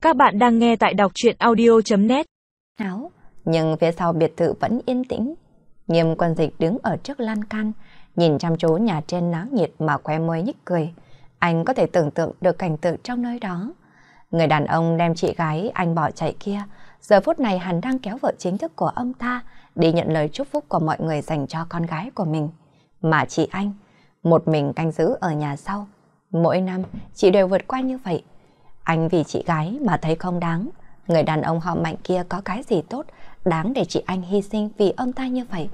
Các bạn đang nghe tại đọc truyện audio.net. Áo, nhưng phía sau biệt thự vẫn yên tĩnh. Nghiêm Quân Dịch đứng ở trước lan can, nhìn chăm chú nhà trên náo nhiệt mà khóe môi nhếch cười. Anh có thể tưởng tượng được cảnh tượng trong nơi đó. Người đàn ông đem chị gái anh bỏ chạy kia, giờ phút này hắn đang kéo vợ chính thức của ông ta đi nhận lời chúc phúc của mọi người dành cho con gái của mình. Mà chị anh, một mình canh giữ ở nhà sau. Mỗi năm, chị đều vượt qua như vậy. Anh vì chị gái mà thấy không đáng. Người đàn ông họ Mạnh kia có cái gì tốt, đáng để chị anh hy sinh vì ông ta như vậy.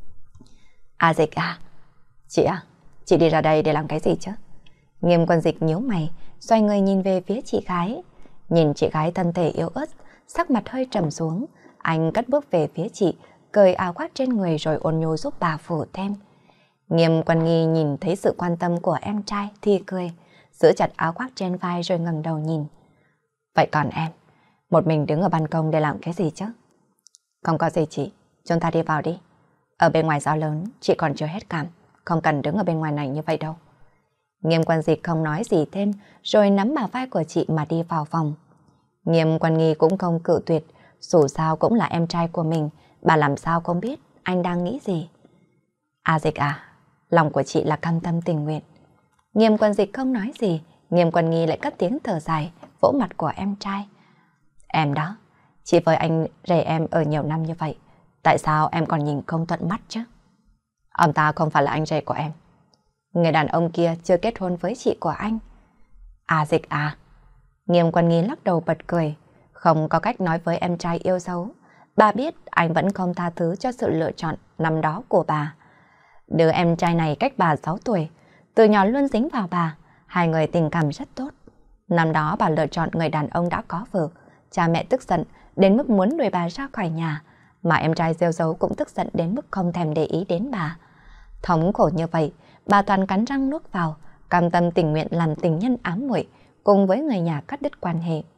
Dịch à? Chị đi ra đây để làm cái gì chứ? Nghiêm Quân Dịch nhíu mày, xoay người nhìn về phía chị gái. Nhìn chị gái thân thể yếu ớt, sắc mặt hơi trầm xuống. Anh cất bước về phía chị, cởi áo khoác trên người rồi ôn nhu giúp bà phủ thêm. Nghiêm Quân Nghi nhìn thấy sự quan tâm của em trai thì cười, giữ chặt áo khoác trên vai rồi ngẩng đầu nhìn. Vậy còn em, một mình đứng ở ban công để làm cái gì chứ? Không có gì chị, chúng ta đi vào đi. Ở bên ngoài gió lớn, chị còn chưa hết cảm, không cần đứng ở bên ngoài này như vậy đâu. Nghiêm Quân Dịch không nói gì thêm, rồi nắm bả vai của chị mà đi vào phòng. Nghiêm Quân Nghi cũng không cự tuyệt, dù sao cũng là em trai của mình, bà làm sao không biết anh đang nghĩ gì. Dịch à, lòng của chị là cam tâm tình nguyện. Nghiêm Quân Dịch không nói gì, Nghiêm Quân Nghi lại cất tiếng thở dài, vỗ mặt của em trai. Em đó, chị với anh rể em ở nhiều năm như vậy, tại sao em còn nhìn không thuận mắt chứ? Ông ta không phải là anh rể của em. Người đàn ông kia chưa kết hôn với chị của anh. Dịch à? Nghiêm Quân Nghi lắc đầu bật cười, không có cách nói với em trai yêu dấu. Bà biết anh vẫn không tha thứ cho sự lựa chọn năm đó của bà. Đứa em trai này cách bà 6 tuổi, từ nhỏ luôn dính vào bà, hai người tình cảm rất tốt. Năm đó bà lựa chọn người đàn ông đã có vợ, cha mẹ tức giận đến mức muốn đuổi bà ra khỏi nhà, mà em trai Diêu Dấu cũng tức giận đến mức không thèm để ý đến bà. Thống khổ như vậy, bà toàn cắn răng nuốt vào, cam tâm tình nguyện làm tình nhân ám muội, cùng với người nhà cắt đứt quan hệ.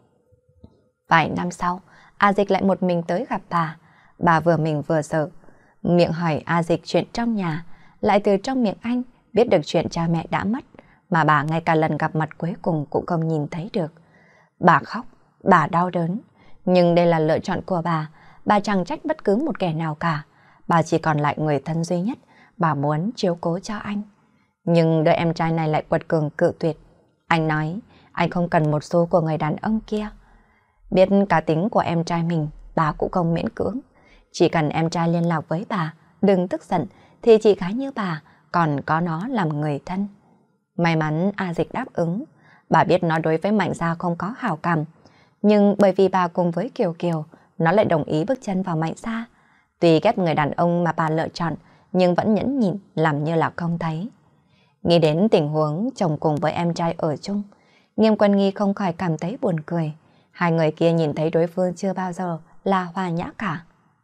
Vài năm sau, Dịch lại một mình tới gặp bà vừa mình vừa sợ, miệng hỏi Dịch chuyện trong nhà, lại từ trong miệng anh biết được chuyện cha mẹ đã mất, mà bà ngay cả lần gặp mặt cuối cùng cũng không nhìn thấy được. Bà khóc, bà đau đớn, nhưng đây là lựa chọn của bà chẳng trách bất cứ một kẻ nào cả. Bà chỉ còn lại người thân duy nhất, bà muốn chiếu cố cho anh. Nhưng đứa em trai này lại quật cường cự tuyệt. Anh nói, anh không cần một xu của người đàn ông kia. Biết cá tính của em trai mình, bà cũng không miễn cưỡng. Chỉ cần em trai liên lạc với bà, đừng tức giận, thì chị gái như bà còn có nó làm người thân. May mắn Dịch đáp ứng. Bà biết nó đối với Mạnh Gia không có hảo cảm, nhưng bởi vì bà cùng với Kiều Kiều, nó lại đồng ý bước chân vào Mạnh Gia. Tuy ghét người đàn ông mà bà lựa chọn, nhưng vẫn nhẫn nhịn làm như là không thấy. Nghĩ đến tình huống chồng cùng với em trai ở chung, Nghiêm Quân Nghi không khỏi cảm thấy buồn cười. Hai người kia nhìn thấy đối phương chưa bao giờ là hòa nhã cả.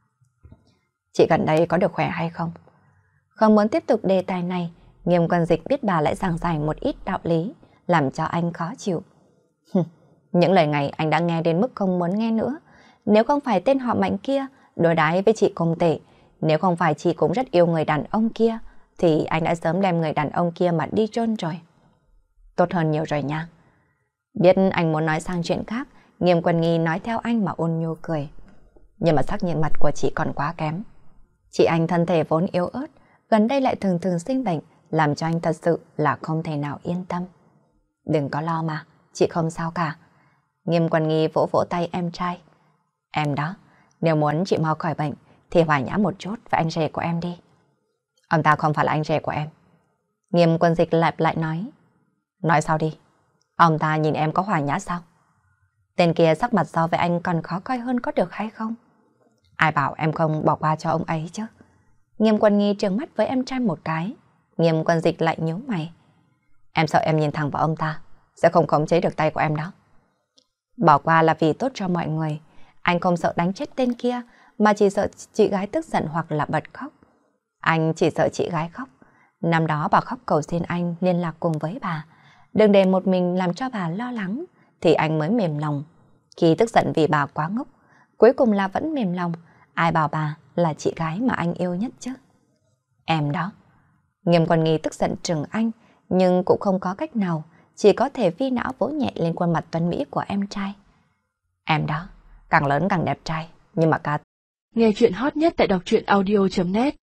Chị gần đây có được khỏe hay không? Không muốn tiếp tục đề tài này, Nghiêm Quân Dịch biết bà lại giảng giải một ít đạo lý, làm cho anh khó chịu. Những lời này anh đã nghe đến mức không muốn nghe nữa. Nếu không phải tên họ Mạnh kia đối đãi với chị không tệ, nếu không phải chị cũng rất yêu người đàn ông kia, thì anh đã sớm đem người đàn ông kia mà đi chôn rồi. Tốt hơn nhiều rồi nha. Biết anh muốn nói sang chuyện khác, Nghiêm Quân Nghi nói theo anh mà ôn nhu cười. Nhưng mà sắc diện mặt của chị còn quá kém. Chị anh thân thể vốn yếu ớt, gần đây lại thường thường sinh bệnh, làm cho anh thật sự là không thể nào yên tâm. Đừng có lo mà, chị không sao cả. Nghiêm Quân Nghi vỗ vỗ tay em trai. Em đó, nếu muốn chị mau khỏi bệnh thì hòa nhã một chút với anh rể của em đi. Ông ta không phải là anh rể của em. Nghiêm Quân Dịch lại nói. Nói sao đi? Ông ta nhìn em có hòa nhã sao? Tên kia sắc mặt so với anh còn khó coi hơn có được hay không? Ai bảo em không bỏ qua cho ông ấy chứ? Nghiêm Quân Nghi trừng mắt với em trai một cái. Nghiêm Quân Dịch lại nhíu mày. Em sợ em nhìn thẳng vào ông ta sẽ không khống chế được tay của em đó. Bỏ qua là vì tốt cho mọi người. Anh không sợ đánh chết tên kia, mà chỉ sợ chị gái tức giận hoặc là bật khóc. Anh chỉ sợ chị gái khóc. Năm đó bà khóc cầu xin anh liên lạc cùng với bà, đừng để một mình làm cho bà lo lắng, thì anh mới mềm lòng. Khi tức giận vì bà quá ngốc, cuối cùng là vẫn mềm lòng. Ai bảo bà là chị gái mà anh yêu nhất chứ? Em đó. Nghiêm Quân Nghi tức giận trừng anh, nhưng cũng không có cách nào, chỉ có thể phi não vỗ nhẹ lên khuôn mặt tuấn mỹ của em trai. Em đó, càng lớn càng đẹp trai, nhưng mà cá. Nghe chuyện hot nhất tại đọc truyện audio.net